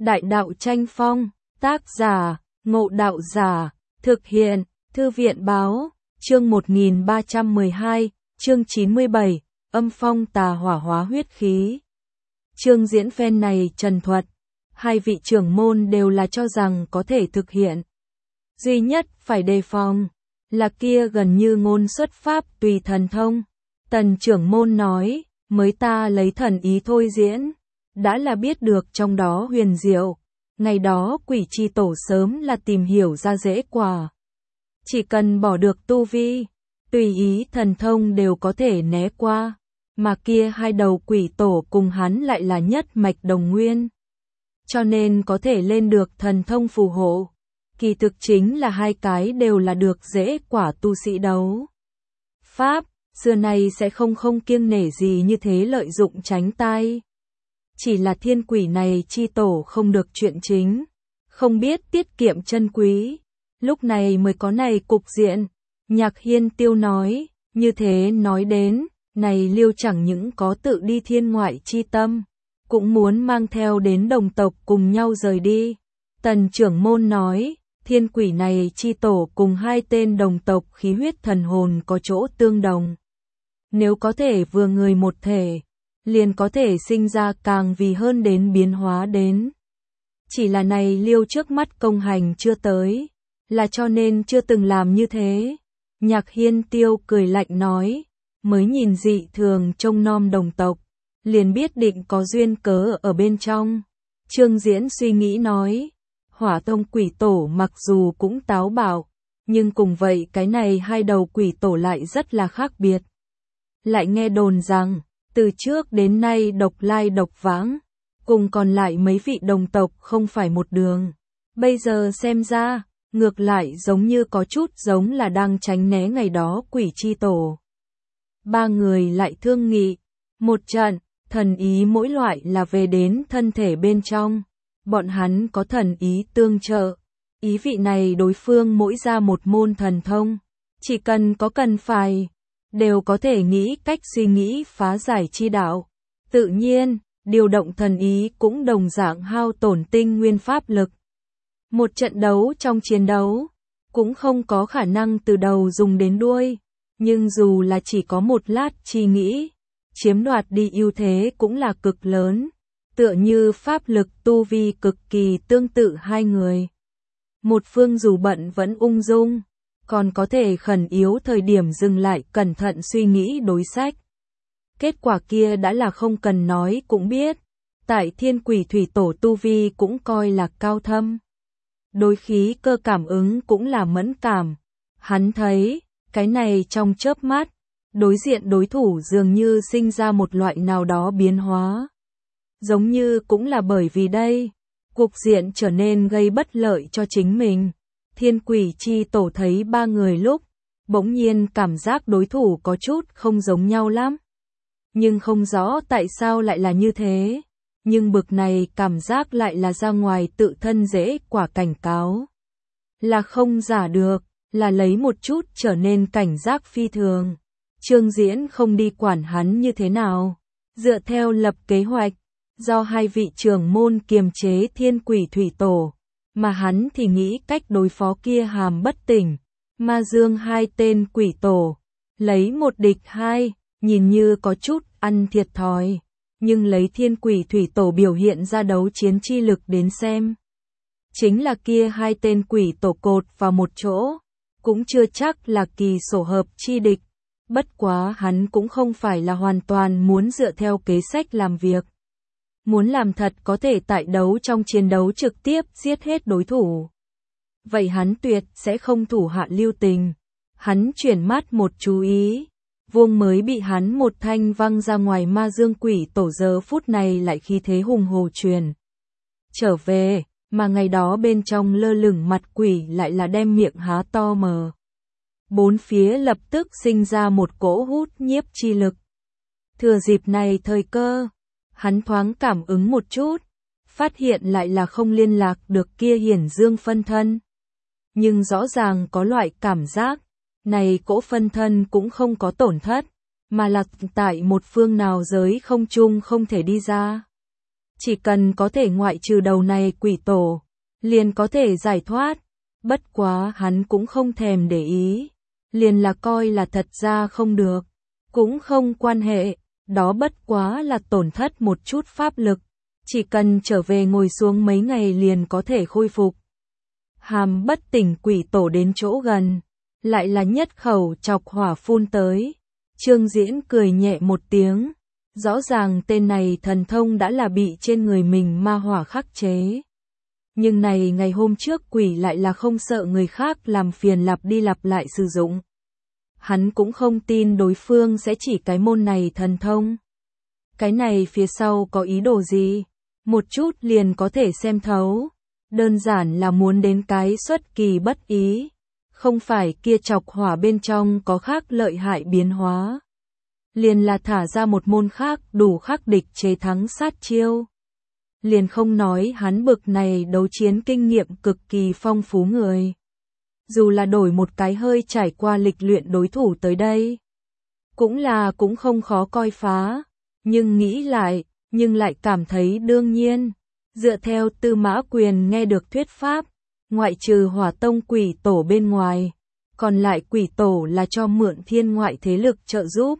Đại đạo tranh phong, tác giả, Ngộ Đạo Giả, thực hiện, Thư viện báo, chương 1312, chương 97, âm phong tà hỏa hóa huyết khí. Chương diễn phen này trần thuật, hai vị trưởng môn đều là cho rằng có thể thực hiện. Duy nhất phải đề phòng, là kia gần như ngôn xuất pháp tùy thần thông. Tần trưởng môn nói, mới ta lấy thần ý thôi diễn, đã là biết được trong đó huyền diệu. Ngày đó quỷ chi tổ sớm là tìm hiểu ra dễ quả. Chỉ cần bỏ được tu vi, tùy ý thần thông đều có thể né qua. Mà kia hai đầu quỷ tổ cùng hắn lại là nhất mạch đồng nguyên. Cho nên có thể lên được thần thông phù hộ. Kỳ thực chính là hai cái đều là được dễ quả tu sĩ đấu pháp, xưa nay sẽ không kiêng nể gì như thế lợi dụng tránh tai. Chỉ là thiên quỷ này chi tổ không được chuyện chính, không biết tiết kiệm chân quý, lúc này mới có này cục diện. Nhạc Hiên Tiêu nói, như thế nói đến, này Liêu chẳng những có tự đi thiên ngoại chi tâm, cũng muốn mang theo đến đồng tộc cùng nhau rời đi. Tần trưởng môn nói, thiên quỷ này chi tổ cùng hai tên đồng tộc khí huyết thần hồn có chỗ tương đồng. Nếu có thể vừa người một thể, liền có thể sinh ra càng vì hơn đến biến hóa đến. Chỉ là này Liêu trước mắt công hành chưa tới, là cho nên chưa từng làm như thế. Nhạc Hiên Tiêu cười lạnh nói, mới nhìn dị thường trông nom đồng tộc, liền biết định có duyên cớ ở bên trong. Trương Diễn suy nghĩ nói, Hỏa Tông quỷ tổ mặc dù cũng táo bạo, nhưng cùng vậy cái này hai đầu quỷ tổ lại rất là khác biệt. Lại nghe đồn rằng, từ trước đến nay độc lai độc vãng, cùng còn lại mấy vị đồng tộc không phải một đường. Bây giờ xem ra, ngược lại giống như có chút giống là đang tránh né ngày đó quỷ chi tổ. Ba người lại thương nghị, một trận, thần ý mỗi loại là về đến thân thể bên trong. Bọn hắn có thần ý tương trợ, ý vị này đối phương mỗi ra một môn thần thông, chỉ cần có cần phải, đều có thể nghĩ cách suy nghĩ phá giải chi đạo. Tự nhiên, điều động thần ý cũng đồng dạng hao tổn tinh nguyên pháp lực. Một trận đấu trong chiến đấu, cũng không có khả năng từ đầu dùng đến đuôi, nhưng dù là chỉ có một lát chi nghĩ, chiếm đoạt đi ưu thế cũng là cực lớn. Tựa như pháp lực tu vi cực kỳ tương tự hai người. Một phương dù bận vẫn ung dung, còn có thể khẩn yếu thời điểm dừng lại cẩn thận suy nghĩ đối sách. Kết quả kia đã là không cần nói cũng biết, tại thiên quỷ thủy tổ tu vi cũng coi là cao thâm. Đối khí cơ cảm ứng cũng là mẫn cảm. Hắn thấy, cái này trong chớp mắt, đối diện đối thủ dường như sinh ra một loại nào đó biến hóa. Giống như cũng là bởi vì đây, cục diện trở nên gây bất lợi cho chính mình. Thiên quỷ chi tổ thấy ba người lúc, bỗng nhiên cảm giác đối thủ có chút không giống nhau lắm. Nhưng không rõ tại sao lại là như thế. Nhưng bực này cảm giác lại là ra ngoài tự thân dễ quả cảnh cáo. Là không giả được, là lấy một chút trở nên cảnh giác phi thường. Trương Diễn không đi quản hắn như thế nào. Dựa theo lập kế hoạch, do hai vị trưởng môn kiềm chế thiên quỷ thủy tổ, mà hắn thì nghĩ cách đối phó kia hàm bất tỉnh, ma dương hai tên quỷ tổ, lấy một địch hai, nhìn như có chút ăn thiệt thòi, nhưng lấy thiên quỷ thủy tổ biểu hiện ra đấu chiến chi lực đến xem. Chính là kia hai tên quỷ tổ cột vào một chỗ, cũng chưa chắc là kỳ sổ hợp chi địch, bất quá hắn cũng không phải là hoàn toàn muốn dựa theo kế sách làm việc. Muốn làm thật có thể tại đấu trong chiến đấu trực tiếp giết hết đối thủ. Vậy hắn tuyệt sẽ không thủ hạ lưu tình. Hắn chuyển mắt một chú ý. Vuông mới bị hắn một thanh văng ra ngoài ma dương quỷ tổ giờ phút này lại khí thế hùng hồ truyền trở về, mà ngày đó bên trong lơ lửng mặt quỷ lại là đem miệng há to mờ. Bốn phía lập tức sinh ra một cỗ hút nhiếp chi lực. Thừa dịp này thời cơ, hắn thoáng cảm ứng một chút, phát hiện lại là không liên lạc được kia hiển dương phân thân. Nhưng rõ ràng có loại cảm giác, này cỗ phân thân cũng không có tổn thất, mà là tại một phương nào giới không trung không thể đi ra. chỉ cần có thể ngoại trừ đầu này quỷ tổ, liền có thể giải thoát. Bất quá hắn cũng không thèm để ý, liền là coi là thật ra không được, cũng không quan hệ, đó bất quá là tổn thất một chút pháp lực, chỉ cần trở về ngồi xuống mấy ngày liền có thể khôi phục. Hàm bất tỉnh quỷ tổ đến chỗ gần, lại là nhất khẩu chọc hỏa phun tới. Trương Diễn cười nhẹ một tiếng, rõ ràng tên này thần thông đã là bị trên người mình ma hỏa khắc chế. Nhưng này ngày hôm trước quỷ lại là không sợ người khác làm phiền lặp đi lặp lại sử dụng. Hắn cũng không tin đối phương sẽ chỉ cái môn này thần thông. Cái này phía sau có ý đồ gì? Một chút liền có thể xem thấu. Đơn giản là muốn đến cái xuất kỳ bất ý. Không phải kia chọc hỏa bên trong có khác lợi hại biến hóa. Liền là thả ra một môn khác đủ khắc địch chế thắng sát chiêu. Liền không nói hắn bực này đấu chiến kinh nghiệm cực kỳ phong phú người. Dù là đổi một cái hơi trải qua lịch luyện đối thủ tới đây, cũng không khó coi phá, nhưng nghĩ lại, nhưng lại cảm thấy đương nhiên. Dựa theo Tư Mã Quyền nghe được thuyết pháp, ngoại trừ Hỏa Tông quỷ tổ bên ngoài, còn lại quỷ tổ là cho mượn thiên ngoại thế lực trợ giúp.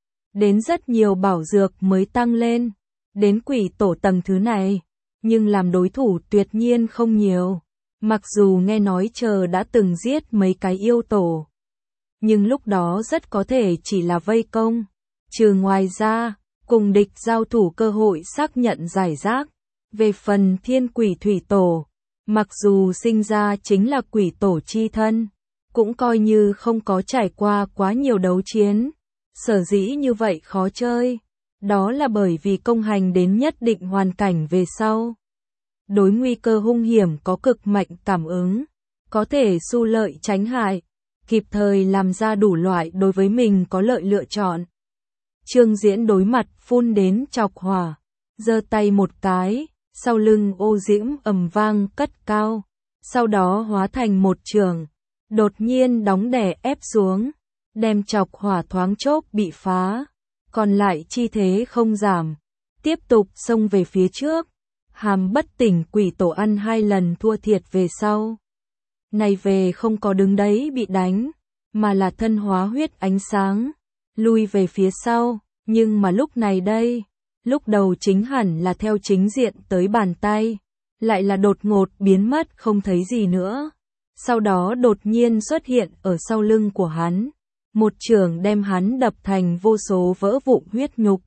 Đến rất nhiều bảo dược mới tăng lên, đến quỷ tổ tầng thứ này, nhưng làm đối thủ tuyệt nhiên không nhiều. Mặc dù nghe nói chờ đã từng giết mấy cái yêu tổ, nhưng lúc đó rất có thể chỉ là vây công. Trừ ngoài ra, cùng địch giao thủ cơ hội xác nhận giải rác. Về phần thiên quỷ thủy tổ, mặc dù sinh ra chính là quỷ tổ chi thân, cũng coi như không có trải qua quá nhiều đấu chiến. Sở dĩ như vậy khó chơi, đó là bởi vì công hành đến nhất định hoàn cảnh về sau. Đối nguy cơ hung hiểm có cực mạnh cảm ứng, có thể xu lợi tránh hại, kịp thời làm ra đủ loại đối với mình có lợi lựa chọn. Trương Diễn đối mặt phun đến chọc hỏa, giơ tay một cái, sau lưng ô diễm ầm vang cất cao, sau đó hóa thành một trường, đột nhiên đóng đè ép xuống, đem chọc hỏa thoáng chốc bị phá, còn lại chi thế không giảm, tiếp tục xông về phía trước. Hàm bất tỉnh quỷ tổ ăn 2 lần thua thiệt về sau. Này về không có đứng đấy bị đánh, mà là thân hóa huyết ánh sáng, lui về phía sau, nhưng mà lúc này đây, lúc đầu chính hẳn là theo chính diện tới bàn tay, lại là đột ngột biến mất không thấy gì nữa. Sau đó đột nhiên xuất hiện ở sau lưng của hắn, một chưởng đem hắn đập thành vô số vỡ vụn huyết nhục.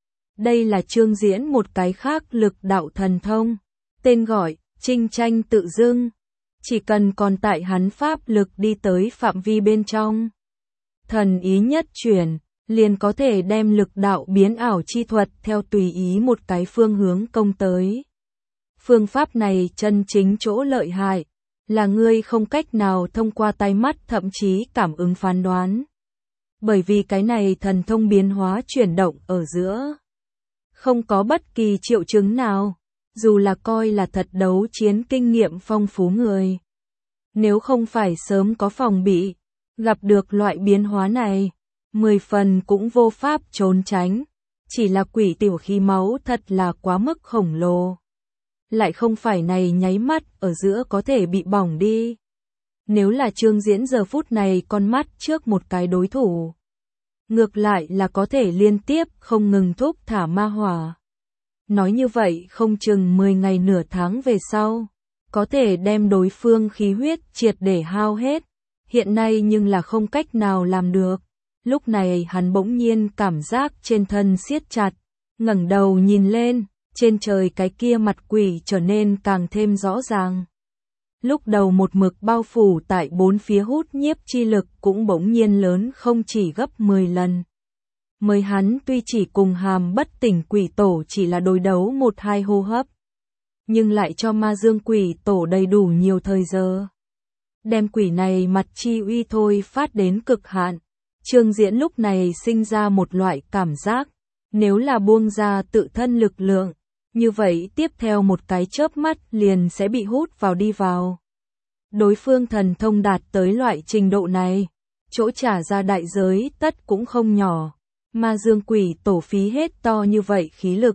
Đây là Trương Diễn một cái khác lực đạo thần thông, tên gọi Trinh Tranh Tự Dưng, chỉ cần còn tại hắn pháp lực đi tới phạm vi bên trong, thần ý nhất chuyển, liền có thể đem lực đạo biến ảo chi thuật theo tùy ý một cái phương hướng công tới. Phương pháp này chân chính chỗ lợi hại, là ngươi không cách nào thông qua tai mắt thậm chí cảm ứng phán đoán. Bởi vì cái này thần thông biến hóa chuyển động ở giữa, không có bất kỳ triệu chứng nào, dù là coi là thật đấu chiến kinh nghiệm phong phú người. Nếu không phải sớm có phòng bị, gặp được loại biến hóa này, 10 phần cũng vô pháp trốn tránh, chỉ là quỷ tiểu khí máu thật là quá mức khổng lồ. Lại không phải này nháy mắt ở giữa có thể bị bỏng đi. Nếu là Trương Diễn giờ phút này con mắt trước một cái đối thủ, ngược lại là có thể liên tiếp không ngừng thúc thả ma hỏa. Nói như vậy không chừng 10 ngày nửa tháng về sau, có thể đem đối phương khí huyết triệt để hao hết. Hiện nay nhưng là không cách nào làm được. Lúc này hắn bỗng nhiên cảm giác trên thân siết chặt, ngẩng đầu nhìn lên, trên trời cái kia mặt quỷ trở nên càng thêm rõ ràng. Lúc đầu một mực bao phủ tại bốn phía hút nhiếp chi lực cũng bỗng nhiên lớn không chỉ gấp 10 lần. Mới hắn tuy chỉ cùng Hàm bất tỉnh quỷ tổ chỉ là đối đấu 1-2 hô hấp, nhưng lại cho ma dương quỷ tổ đầy đủ nhiều thời giờ. Đem quỷ này mặt chi uy thôi phát đến cực hạn. Trương Diễn lúc này sinh ra một loại cảm giác, nếu là buông ra tự thân lực lượng, như vậy tiếp theo một cái chớp mắt liền sẽ bị hút vào đi vào. Đối phương thần thông đạt tới loại trình độ này, chỗ trả ra đại giới tất cũng không nhỏ, mà dương quỷ tổ phí hết to như vậy khí lực,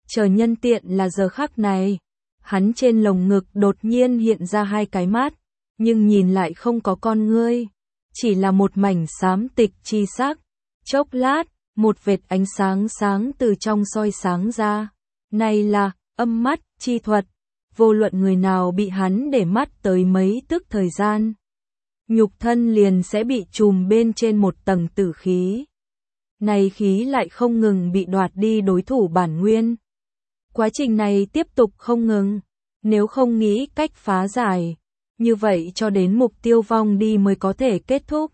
Chờ nhân tiện là giờ khắc này, hắn trên lồng ngực đột nhiên hiện ra hai cái mắt, nhưng nhìn lại không có con ngươi, chỉ là một mảnh xám tịch chi sắc. Chốc lát, một vệt ánh sáng sáng từ trong soi sáng ra. Này là âm mắt chi thuật, vô luận người nào bị hắn để mắt tới mấy tức thời gian, nhục thân liền sẽ bị trùm bên trên một tầng tử khí. Này khí lại không ngừng bị đoạt đi đối thủ bản nguyên. Quá trình này tiếp tục không ngừng, nếu không nghĩ cách phá giải, như vậy cho đến mục tiêu vong đi mới có thể kết thúc.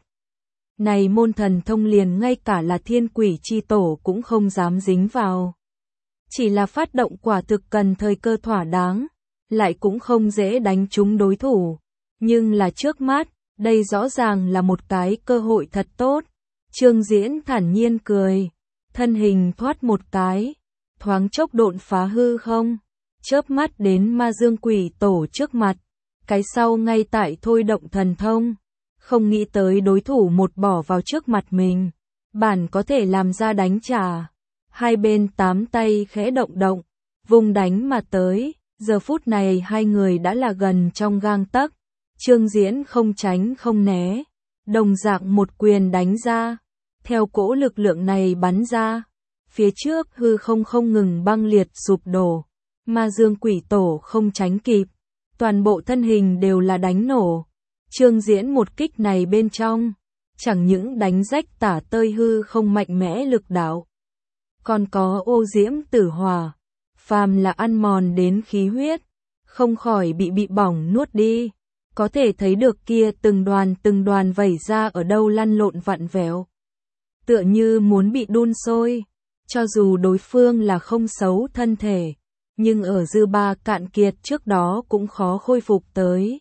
Này môn thần thông liền ngay cả là thiên quỷ chi tổ cũng không dám dính vào. Chỉ là phát động quả thực cần thời cơ thỏa đáng, lại cũng không dễ đánh trúng đối thủ. Nhưng là trước mắt, đây rõ ràng là một cái cơ hội thật tốt. Trương Diễn thản nhiên cười, thân hình thoát một cái, thoáng chốc độn phá hư không, chớp mắt đến Ma Dương Quỷ Tổ trước mặt, cái sau ngay tại thôi động thần thông, không nghĩ tới đối thủ một bỏ vào trước mặt mình, bản có thể làm ra đánh trả. Hai bên tám tay khẽ động động, vùng đánh mà tới, giờ phút này hai người đã là gần trong gang tấc. Trương Diễn không tránh không né, đồng dạng một quyền đánh ra, theo cỗ lực lượng này bắn ra, phía trước hư không ngừng băng liệt sụp đổ, Ma Dương Quỷ Tổ không tránh kịp, toàn bộ thân hình đều là đánh nổ. Trương Diễn một kích này bên trong, chẳng những đánh rách tả tơi hư không mạnh mẽ lực đạo, còn có ô diễm tử hỏa, phàm là ăn mòn đến khí huyết, không khỏi bị bỏng nuốt đi. Có thể thấy được kia từng đoàn vẩy ra ở đâu lăn lộn vặn vẹo, tựa như muốn bị đun sôi. Cho dù đối phương là không xấu thân thể, nhưng ở dư ba cạn kiệt trước đó cũng khó khôi phục tới.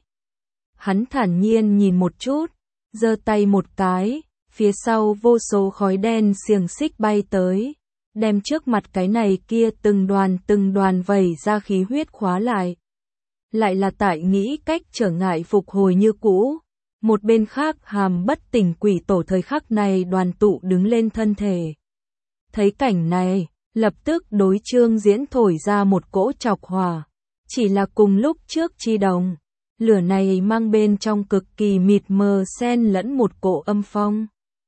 Hắn thản nhiên nhìn một chút, giơ tay một cái, phía sau vô số khói đen xiềng xích bay tới, đem trước mặt cái này kia từng đoàn vẩy ra khí huyết khóa lại. Lại là tại nghĩ cách trở ngại phục hồi như cũ. Một bên khác Hàm Bất Tỉnh Quỷ Tổ thời khắc này đoàn tụ đứng lên thân thể. Thấy cảnh này, lập tức đối Trương Diễn thổi ra một cỗ chọc hỏa. Chỉ là cùng lúc trước chi đồng, lửa này mang bên trong cực kỳ mịt mờ xen lẫn một cỗ âm phong.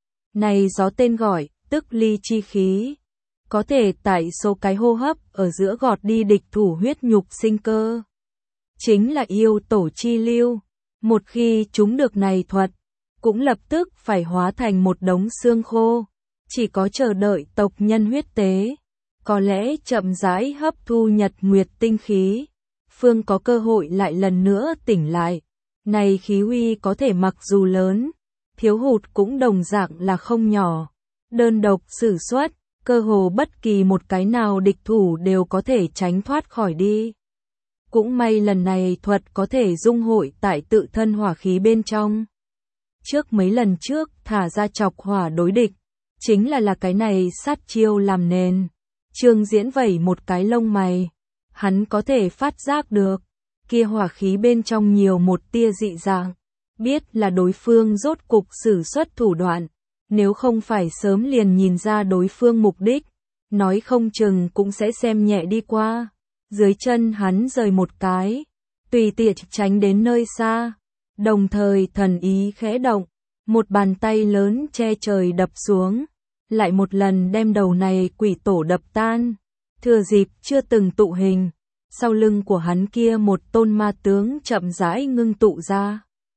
Này gió tên gọi, tức ly chi khí. Có thể tại số cái hô hấp ở giữa gọt đi địch thủ huyết nhục sinh cơ. Chính là yêu tổ chi lưu, một khi chúng được này thuật, cũng lập tức phải hóa thành một đống xương khô, chỉ có chờ đợi tộc nhân huyết tế, có lẽ chậm rãi hấp thu nhật nguyệt tinh khí, phương có cơ hội lại lần nữa tỉnh lại. Này khí uy có thể mặc dù lớn, thiếu hụt cũng đồng dạng là không nhỏ, đơn độc sử xuất, cơ hồ bất kỳ một cái nào địch thủ đều có thể tránh thoát khỏi đi. Cũng may lần này thuật có thể dung hội tại tự thân hỏa khí bên trong. Trước mấy lần trước thả ra chọc hỏa đối địch, chính là cái này sát chiêu làm nền. Trương Diễn vẩy một cái lông mày, hắn có thể phát giác được, kia hỏa khí bên trong nhiều một tia dị dạng, biết là đối phương rốt cục sử xuất thủ đoạn, nếu không phải sớm liền nhìn ra đối phương mục đích, nói không chừng cũng sẽ xem nhẹ đi qua. Dưới chân hắn rời một cái, tùy tiện tránh đến nơi xa, đồng thời thần ý khẽ động, một bàn tay lớn che trời đập xuống, lại một lần đem đầu này quỷ tổ đập tan. Thừa dịp chưa từng tụ hình, sau lưng của hắn kia một tôn ma tướng chậm rãi ngưng tụ ra.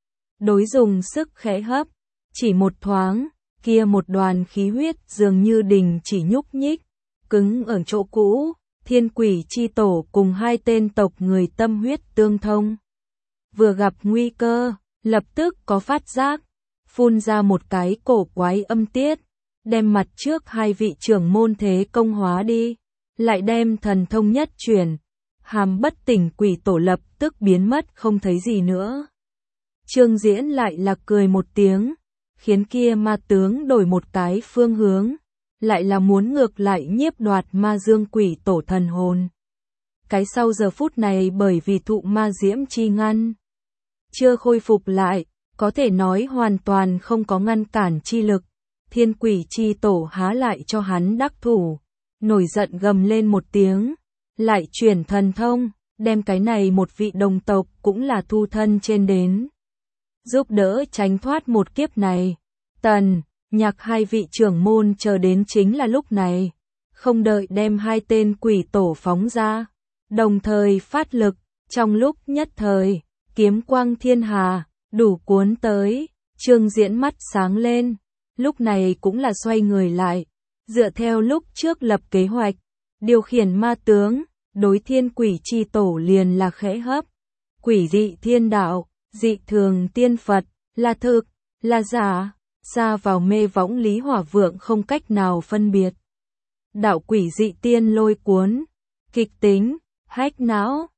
Đối dùng sức khẽ hấp, chỉ một thoáng, kia một đoàn khí huyết dường như đình chỉ nhúc nhích, cứng ở chỗ cũ. Thiên Quỷ Chi Tổ cùng hai tên tộc người tâm huyết tương thông. Vừa gặp nguy cơ, lập tức có phát giác, phun ra một cái cổ quái âm tiết, đem mặt trước hai vị trưởng môn thế công hóa đi, lại đem thần thông nhất chuyển, Hàm Bất Tỉnh Quỷ Tổ lập tức biến mất không thấy gì nữa. Trương Diễn lại là cười một tiếng, khiến kia ma tướng đổi một cái phương hướng. Lại là muốn ngược lại nhiếp đoạt Ma Dương Quỷ Tổ thần hồn. Cái sau giờ phút này bởi vì thụ ma diễm chi ngăn, chưa khôi phục lại, có thể nói hoàn toàn không có ngăn cản chi lực. Thiên Quỷ Chi Tổ há lại cho hắn đắc thủ, nổi giận gầm lên một tiếng, lại chuyển thần thông, đem cái này một vị đồng tộc cũng là thu thân trên đến. Giúp đỡ tránh thoát một kiếp này. Tần, Nhạc hai vị trưởng môn chờ đến chính là lúc này. Không đợi đem hai tên quỷ tổ phóng ra. Đồng thời phát lực, trong lúc nhất thời, kiếm quang thiên hà, đủ cuốn tới. Trương Diễn mắt sáng lên, lúc này cũng là xoay người lại. Dựa theo lúc trước lập kế hoạch, điều khiển ma tướng, đối thiên quỷ chi tổ liền là khẽ hấp. Quỷ dị thiên đạo, dị thường tiên Phật, là thực, là giả, xa vào mê võng Lý Hỏa Vượng không cách nào phân biệt. Đạo quỷ dị tiên lôi cuốn, kịch tính, hách não,